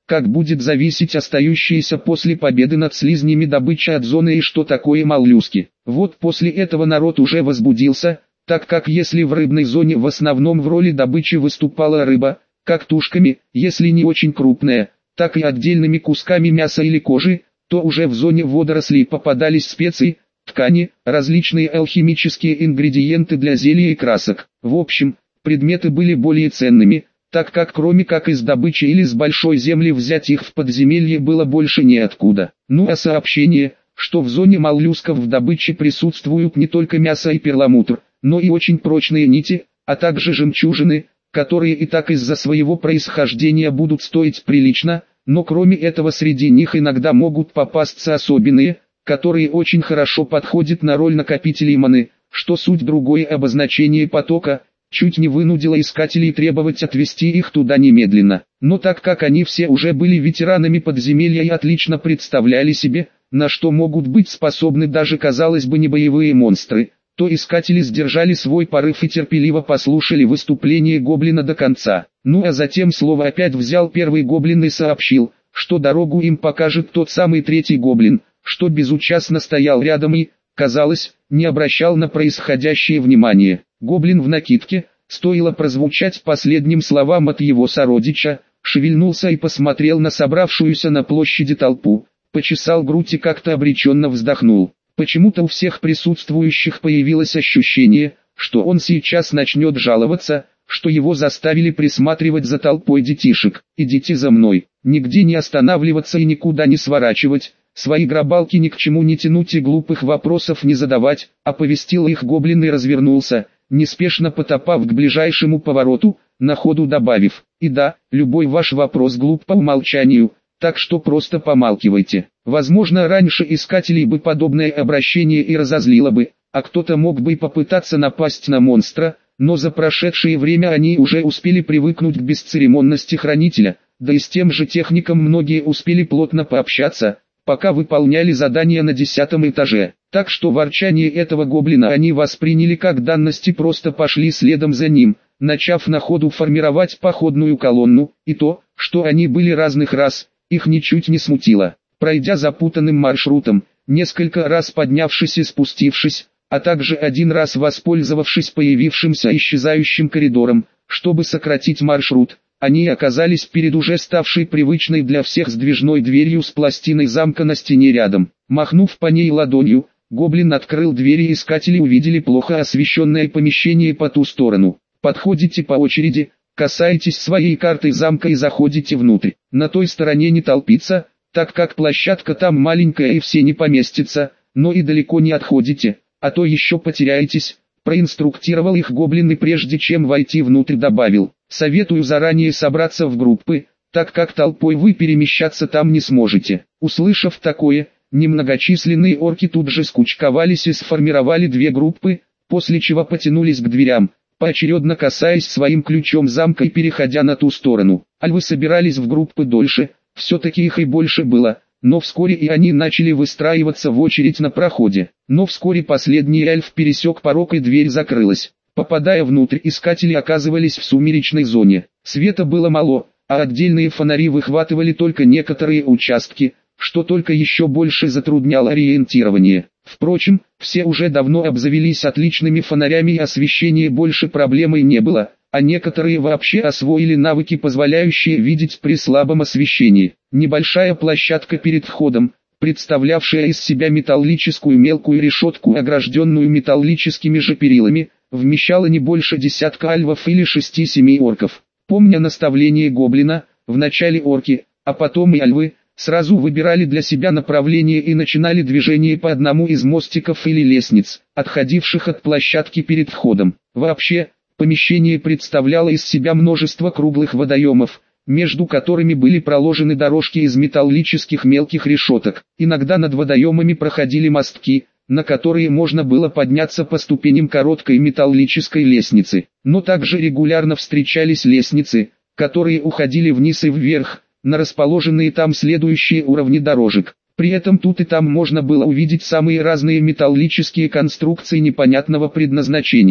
как будет зависеть остающаяся после победы над слизнями добыча от зоны и что такое моллюски. Вот после этого народ уже возбудился, так как если в рыбной зоне в основном в роли добычи выступала рыба, как тушками, если не очень крупная, так и отдельными кусками мяса или кожи, то уже в зоне водорослей попадались специи, ткани, различные алхимические ингредиенты для зелий и красок. В общем, предметы были более ценными, так как кроме как из добычи или с большой земли взять их в подземелье было больше неоткуда. Ну а сообщение, что в зоне моллюсков в добыче присутствуют не только мясо и перламутр, но и очень прочные нити, а также жемчужины, которые и так из-за своего происхождения будут стоить прилично, но кроме этого среди них иногда могут попасться особенные, которые очень хорошо подходят на роль накопителей маны, что суть другое обозначение потока, чуть не вынудило искателей требовать отвести их туда немедленно. Но так как они все уже были ветеранами подземелья и отлично представляли себе, на что могут быть способны даже казалось бы не боевые монстры, то искатели сдержали свой порыв и терпеливо послушали выступление гоблина до конца. Ну а затем слово опять взял первый гоблин и сообщил, что дорогу им покажет тот самый третий гоблин, что безучастно стоял рядом и, казалось, не обращал на происходящее внимания. Гоблин в накидке, стоило прозвучать последним словам от его сородича, шевельнулся и посмотрел на собравшуюся на площади толпу, почесал грудь и как-то обреченно вздохнул. Почему-то у всех присутствующих появилось ощущение, что он сейчас начнет жаловаться, что его заставили присматривать за толпой детишек. «Идите за мной, нигде не останавливаться и никуда не сворачивать, свои грабалки ни к чему не тянуть и глупых вопросов не задавать», оповестил их гоблин и развернулся, неспешно потопав к ближайшему повороту, на ходу добавив: «И да, любой ваш вопрос глуп по умолчанию, так что просто помалкивайте». Возможно, раньше искателей бы подобное обращение и разозлило бы, а кто-то мог бы и попытаться напасть на монстра, но за прошедшее время они уже успели привыкнуть к бесцеремонности хранителя, да и с тем же техником многие успели плотно пообщаться, пока выполняли задания на десятом этаже. Так что ворчание этого гоблина они восприняли как данность и просто пошли следом за ним, начав на ходу формировать походную колонну, и то, что они были разных рас, их ничуть не смутило. Пройдя запутанным маршрутом, несколько раз поднявшись и спустившись, а также один раз воспользовавшись появившимся исчезающим коридором, чтобы сократить маршрут, они оказались перед уже ставшей привычной для всех сдвижной дверью с пластиной замка на стене рядом. Махнув по ней ладонью, гоблин открыл двери и искатели увидели плохо освещенное помещение по ту сторону. Подходите по очереди, касаетесь своей карты замка и заходите внутрь. На той стороне не толпиться, так как площадка там маленькая и все не поместится, но и далеко не отходите, а то еще потеряетесь, проинструктировал их гоблин и прежде чем войти внутрь добавил: советую заранее собраться в группы, так как толпой вы перемещаться там не сможете. Услышав такое, немногочисленные орки тут же скучковались и сформировали две группы, после чего потянулись к дверям, поочередно касаясь своим ключом замка и переходя на ту сторону. Альвы собирались в группы дольше, все-таки их и больше было, но вскоре и они начали выстраиваться в очередь на проходе. Но вскоре последний эльф пересек порог и дверь закрылась. Попадая внутрь, искатели оказывались в сумеречной зоне. Света было мало, а отдельные фонари выхватывали только некоторые участки, что только еще больше затрудняло ориентирование. Впрочем, все уже давно обзавелись отличными фонарями и освещения больше проблемой не было, а некоторые вообще освоили навыки, позволяющие видеть при слабом освещении. Небольшая площадка перед входом, представлявшая из себя металлическую мелкую решетку, огражденную металлическими же перилами, вмещала не больше десятка альвов или шести-семи орков. Помня наставление гоблина, вначале орки, а потом и альвы, сразу выбирали для себя направление и начинали движение по одному из мостиков или лестниц, отходивших от площадки перед входом. Вообще, помещение представляло из себя множество круглых водоемов, между которыми были проложены дорожки из металлических мелких решеток. Иногда над водоемами проходили мостки, на которые можно было подняться по ступеням короткой металлической лестницы. Но также регулярно встречались лестницы, которые уходили вниз и вверх, на расположенные там следующие уровни дорожек. При этом тут и там можно было увидеть самые разные металлические конструкции непонятного предназначения.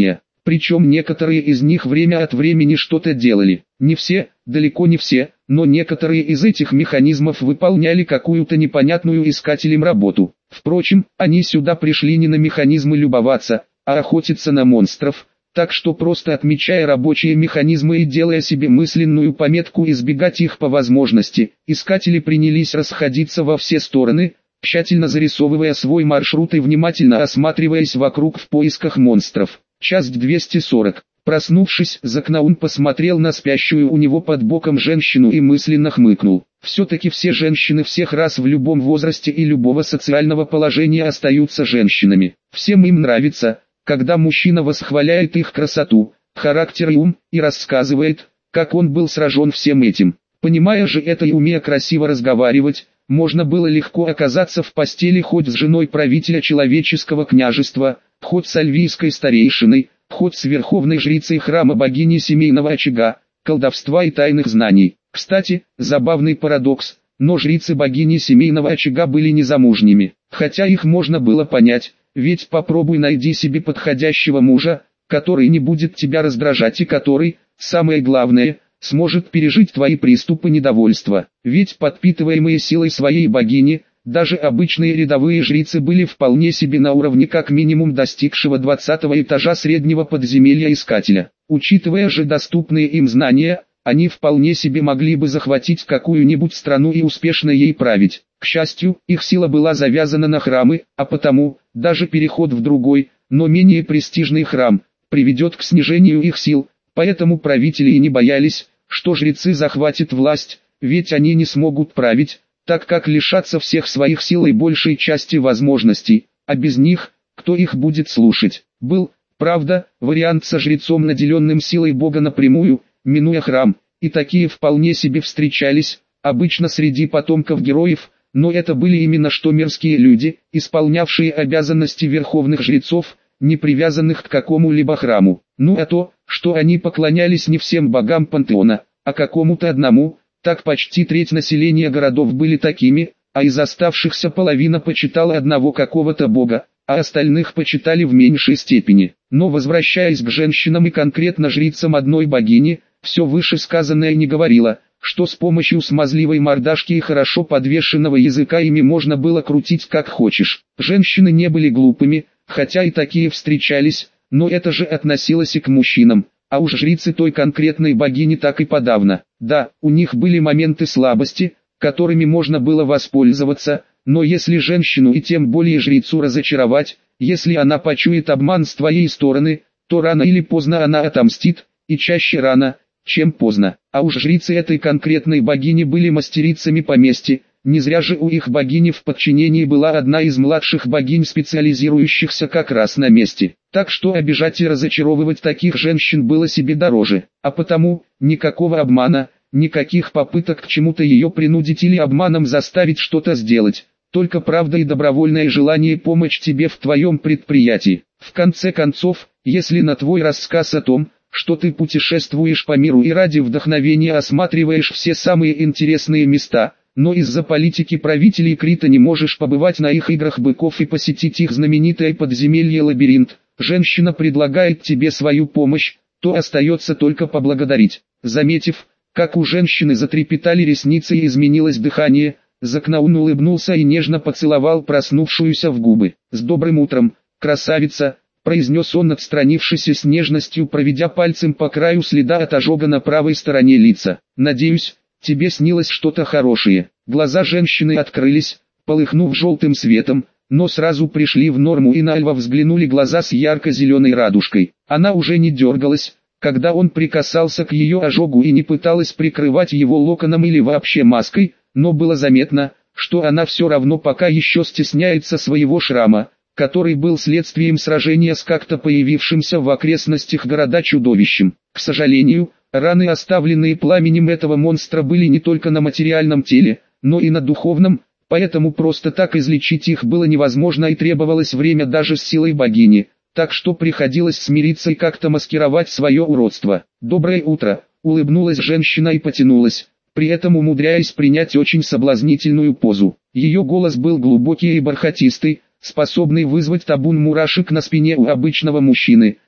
Причем некоторые из них время от времени что-то делали. Не все, далеко не все, но некоторые из этих механизмов выполняли какую-то непонятную искателям работу. Впрочем, они сюда пришли не на механизмы любоваться, а охотиться на монстров, так что просто отмечая рабочие механизмы и делая себе мысленную пометку избегать их по возможности, искатели принялись расходиться во все стороны, тщательно зарисовывая свой маршрут и внимательно осматриваясь вокруг в поисках монстров. Часть двести сорок. Проснувшись, Закнаун посмотрел на спящую у него под боком женщину и мысленно хмыкнул. Все-таки все женщины всех рас в любом возрасте и любого социального положения остаются женщинами. Всем им нравится, когда мужчина восхваляет их красоту, характер и ум, и рассказывает, как он был сражен всем этим. Понимая же это и умея красиво разговаривать, можно было легко оказаться в постели хоть с женой правителя человеческого княжества, хоть с альвийской старейшиной, хоть с верховной жрицей храма богини семейного очага, колдовства и тайных знаний. Кстати, забавный парадокс, но жрицы богини семейного очага были незамужними, хотя их можно было понять, ведь попробуй найди себе подходящего мужа, который не будет тебя раздражать и который, самое главное, сможет пережить твои приступы недовольства. Ведь подпитываемые силой своей богини, даже обычные рядовые жрицы были вполне себе на уровне как минимум достигшего двадцатого этажа среднего подземелья искателя. Учитывая же доступные им знания, они вполне себе могли бы захватить какую-нибудь страну и успешно ей править. К счастью, их сила была завязана на храмы, а потому, даже переход в другой, но менее престижный храм, приведет к снижению их сил, поэтому правители и не боялись, что жрецы захватят власть, ведь они не смогут править, так как лишатся всех своих сил и большей части возможностей, а без них, кто их будет слушать. Был, правда, вариант со жрецом, наделенным силой Бога напрямую, минуя храм, и такие вполне себе встречались, обычно среди потомков героев, но это были именно что мирские люди, исполнявшие обязанности верховных жрецов, не привязанных к какому-либо храму. Ну а то, что они поклонялись не всем богам пантеона, а какому-то одному, так почти треть населения городов были такими, а из оставшихся половина почитала одного какого-то бога, а остальных почитали в меньшей степени. Но возвращаясь к женщинам и конкретно жрицам одной богини, все вышесказанное не говорило, что с помощью смазливой мордашки и хорошо подвешенного языка ими можно было крутить как хочешь. Женщины не были глупыми, хотя и такие встречались, но это же относилось и к мужчинам. А уж жрицы той конкретной богини так и подавно. Да, у них были моменты слабости, которыми можно было воспользоваться, но если женщину и тем более жрицу разочаровать, если она почует обман с твоей стороны, то рано или поздно она отомстит, и чаще рано, чем поздно. А уж жрицы этой конкретной богини были мастерицами по мести, не зря же у их богини в подчинении была одна из младших богинь, специализирующихся как раз на мести. Так что обижать и разочаровывать таких женщин было себе дороже, а потому, никакого обмана, никаких попыток к чему-то ее принудить или обманом заставить что-то сделать, только правда и добровольное желание помочь тебе в твоем предприятии. В конце концов, если на твой рассказ о том, что ты путешествуешь по миру и ради вдохновения осматриваешь все самые интересные места, но из-за политики правителей Крита не можешь побывать на их играх быков и посетить их знаменитое подземелье-лабиринт, женщина предлагает тебе свою помощь, то остается только поблагодарить. Заметив, как у женщины затрепетали ресницы и изменилось дыхание, Закнаун улыбнулся и нежно поцеловал проснувшуюся в губы. «С добрым утром, красавица!» — произнес он, отстранившись и с нежностью проведя пальцем по краю следа от ожога на правой стороне лица. «Надеюсь, тебе снилось что-то хорошее». Глаза женщины открылись, полыхнув желтым светом, но сразу пришли в норму, и на Альва взглянули глаза с ярко-зеленой радужкой. Она уже не дергалась, когда он прикасался к ее ожогу, и не пыталась прикрывать его локоном или вообще маской, но было заметно, что она все равно пока еще стесняется своего шрама, который был следствием сражения с как-то появившимся в окрестностях города чудовищем. К сожалению, раны, оставленные пламенем этого монстра, были не только на материальном теле, но и на духовном, поэтому просто так излечить их было невозможно и требовалось время даже с силой богини, так что приходилось смириться и как-то маскировать свое уродство. «Доброе утро», — улыбнулась женщина и потянулась, при этом умудряясь принять очень соблазнительную позу. Ее голос был глубокий и бархатистый, способный вызвать табун мурашек на спине у обычного мужчины,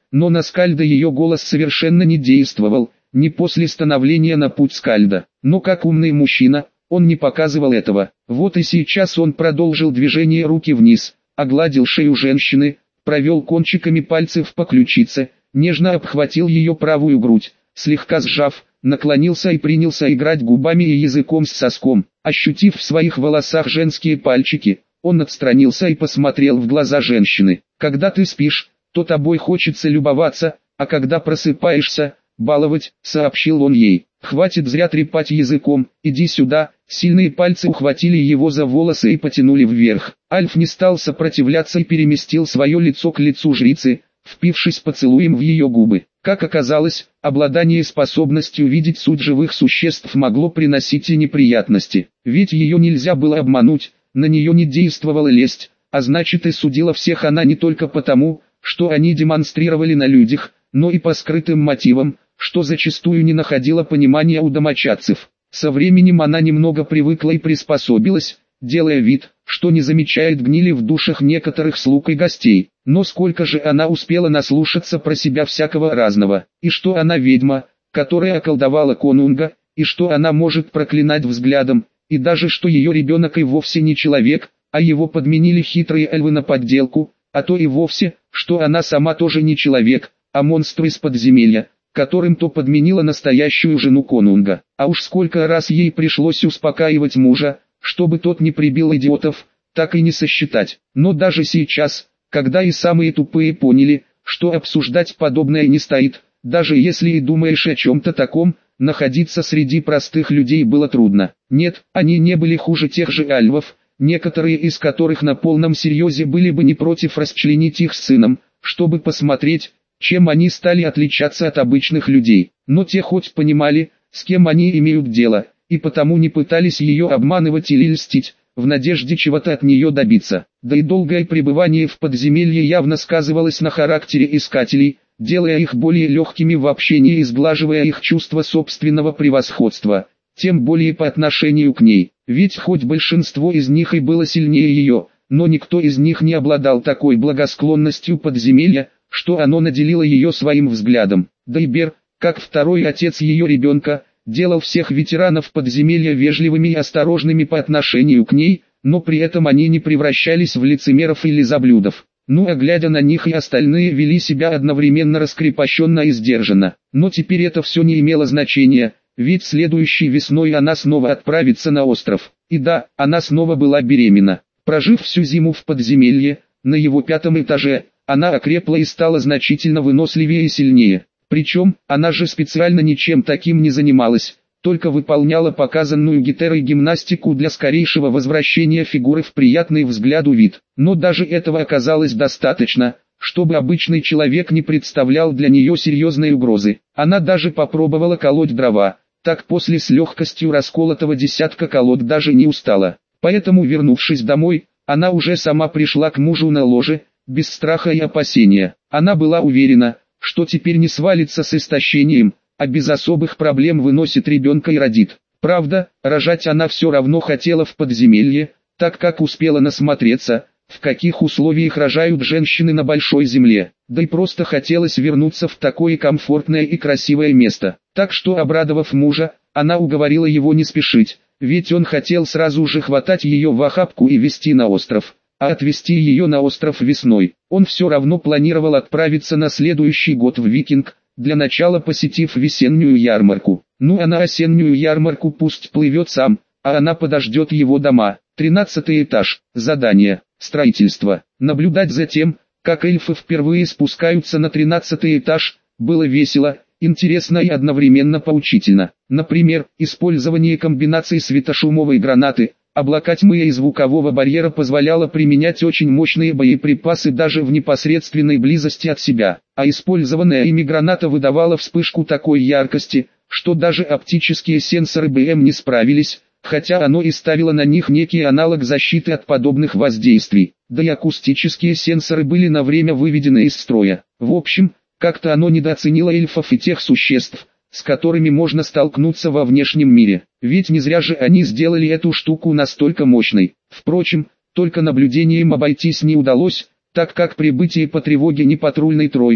но на Скальда ее голос совершенно не действовал, не после становления на путь Скальда. Но как умный мужчина, он не показывал этого. Вот и сейчас он продолжил движение руки вниз, огладил шею женщины, провел кончиками пальцев по ключице, нежно обхватил ее правую грудь, слегка сжав, наклонился и принялся играть губами и языком с соском. Ощутив в своих волосах женские пальчики, он отстранился и посмотрел в глаза женщины. «Когда ты спишь, то тобой хочется любоваться, а когда просыпаешься, баловать», — сообщил он ей. «Хватит зря трепать языком, иди сюда». Сильные пальцы ухватили его за волосы и потянули вверх. Альф не стал сопротивляться и переместил свое лицо к лицу жрицы, впившись поцелуем в ее губы. Как оказалось, обладание способностью видеть суть живых существ могло приносить и неприятности. Ведь ее нельзя было обмануть, на нее не действовала лесть, а значит и судила всех она не только потому, что они демонстрировали на людях, но и по скрытым мотивам, что зачастую не находило понимания у домочадцев. Со временем она немного привыкла и приспособилась, делая вид, что не замечает гнили в душах некоторых слуг и гостей. Но сколько же она успела наслушаться про себя всякого разного, и что она ведьма, которая околдовала конунга, и что она может проклинать взглядом, и даже что ее ребенок и вовсе не человек, а его подменили хитрые эльвы на подделку, а то и вовсе, что она сама тоже не человек, а монстр из подземелья, которым то подменила настоящую жену конунга. А уж сколько раз ей пришлось успокаивать мужа, чтобы тот не прибил идиотов, так и не сосчитать. Но даже сейчас, когда и самые тупые поняли, что обсуждать подобное не стоит, даже если и думаешь о чем-то таком, находиться среди простых людей было трудно. Нет, они не были хуже тех же альвов, некоторые из которых на полном серьезе были бы не против расчленить их с сыном, чтобы посмотреть, чем они стали отличаться от обычных людей. Но те хоть понимали, с кем они имеют дело, и потому не пытались ее обманывать или льстить, в надежде чего-то от нее добиться. Да и долгое пребывание в подземелье явно сказывалось на характере искателей, делая их более легкими в общении и сглаживая их чувство собственного превосходства, тем более по отношению к ней. Ведь хоть большинство из них и было сильнее ее, но никто из них не обладал такой благосклонностью подземелья, что оно наделило ее своим взглядом. Да и Бер, как второй отец ее ребенка, делал всех ветеранов подземелья вежливыми и осторожными по отношению к ней, но при этом они не превращались в лицемеров или заблюдов. Ну а глядя на них и остальные вели себя одновременно раскрепощенно и сдержанно. Но теперь это все не имело значения, ведь следующей весной она снова отправится на остров. И да, она снова была беременна. Прожив всю зиму в подземелье, на его пятом этаже, она окрепла и стала значительно выносливее и сильнее. Причем, она же специально ничем таким не занималась, только выполняла показанную гитерой гимнастику для скорейшего возвращения фигуры в приятный взгляду вид. Но даже этого оказалось достаточно, чтобы обычный человек не представлял для нее серьезной угрозы. Она даже попробовала колоть дрова, так после с легкостью расколотого десятка колод даже не устала. Поэтому, вернувшись домой, она уже сама пришла к мужу на ложе, без страха и опасения. Она была уверена, что теперь не свалится с истощением, а без особых проблем выносит ребенка и родит. Правда, рожать она все равно хотела в подземелье, так как успела насмотреться, в каких условиях рожают женщины на большой земле, да и просто хотелось вернуться в такое комфортное и красивое место. Так что, обрадовав мужа, она уговорила его не спешить, ведь он хотел сразу же хватать ее в охапку и везти на остров. А отвезти ее на остров весной. Он все равно планировал отправиться на следующий год в Викинг, для начала посетив весеннюю ярмарку. Ну а на осеннюю ярмарку пусть плывет сам, а она подождет его дома. Тринадцатый этаж. Задание. Строительство. Наблюдать за тем, как эльфы впервые спускаются на тринадцатый этаж, было весело, интересно и одновременно поучительно. Например, использование комбинаций светошумовой гранаты, облака тьмы и звукового барьера позволяло применять очень мощные боеприпасы даже в непосредственной близости от себя, а использованная ими граната выдавала вспышку такой яркости, что даже оптические сенсоры БМ не справились, хотя оно и ставило на них некий аналог защиты от подобных воздействий, да и акустические сенсоры были на время выведены из строя. В общем, как-то оно недооценило эльфов и тех существ, с которыми можно столкнуться во внешнем мире. Ведь не зря же они сделали эту штуку настолько мощной. Впрочем, только наблюдением обойтись не удалось, так как прибытие по тревоге не патрульной тройки,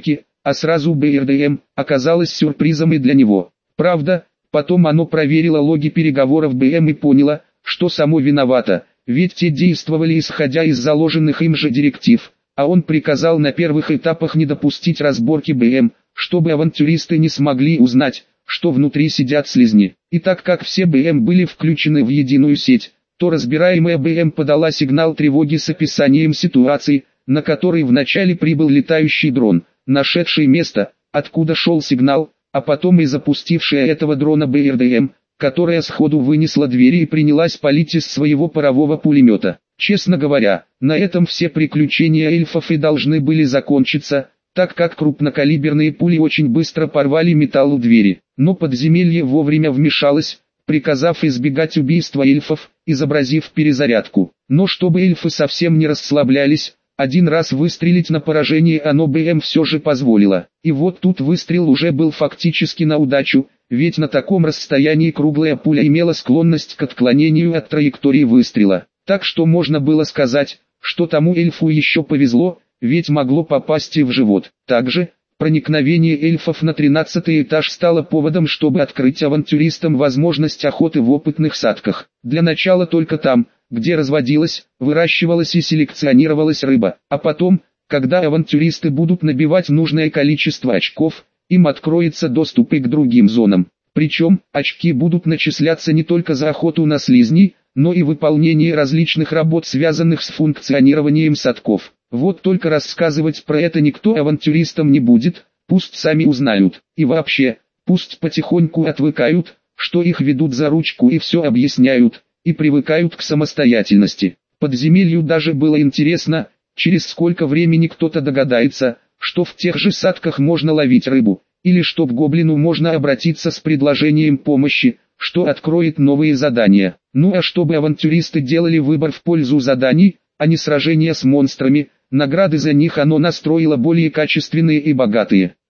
а сразу бэ эр дэ эм, оказалось сюрпризом и для него. Правда, потом оно проверило логи переговоров бэ эм и поняло, что само виновато, ведь те действовали исходя из заложенных им же директив, а он приказал на первых этапах не допустить разборки бэ эм, чтобы авантюристы не смогли узнать, что внутри сидят слизни. И так как все бэ эм были включены в единую сеть, то разбираемая бэ эм подала сигнал тревоги с описанием ситуации, на который вначале прибыл летающий дрон, нашедший место, откуда шел сигнал, а потом и запустившая этого дрона бэ эр дэ эм, которая сходу вынесла двери и принялась палить из своего парового пулемета. Честно говоря, на этом все приключения эльфов и должны были закончиться, так как крупнокалиберные пули очень быстро порвали металл у двери. Но подземелье вовремя вмешалось, приказав избегать убийства эльфов, изобразив перезарядку. Но чтобы эльфы совсем не расслаблялись, один раз выстрелить на поражение оно бэ эм все же позволило. И вот тут выстрел уже был фактически на удачу, ведь на таком расстоянии круглая пуля имела склонность к отклонению от траектории выстрела. Так что можно было сказать, что тому эльфу еще повезло, ведь могло попасть и в живот. Также, проникновение эльфов на тринадцатый этаж стало поводом, чтобы открыть авантюристам возможность охоты в опытных садках. Для начала только там, где разводилась, выращивалась и селекционировалась рыба, а потом, когда авантюристы будут набивать нужное количество очков, им откроется доступ и к другим зонам. Причем, очки будут начисляться не только за охоту на слизней, но и выполнение различных работ, связанных с функционированием садков. Вот только рассказывать про это никто авантюристам не будет, пусть сами узнают. И вообще, пусть потихоньку отвыкают, что их ведут за ручку и все объясняют, и привыкают к самостоятельности. Подземелью даже было интересно, через сколько времени кто-то догадается, что в тех же садках можно ловить рыбу, или что к гоблину можно обратиться с предложением помощи, что откроет новые задания. Ну а чтобы авантюристы делали выбор в пользу заданий, а не сражения с монстрами, награды за них оно настроило более качественные и богатые.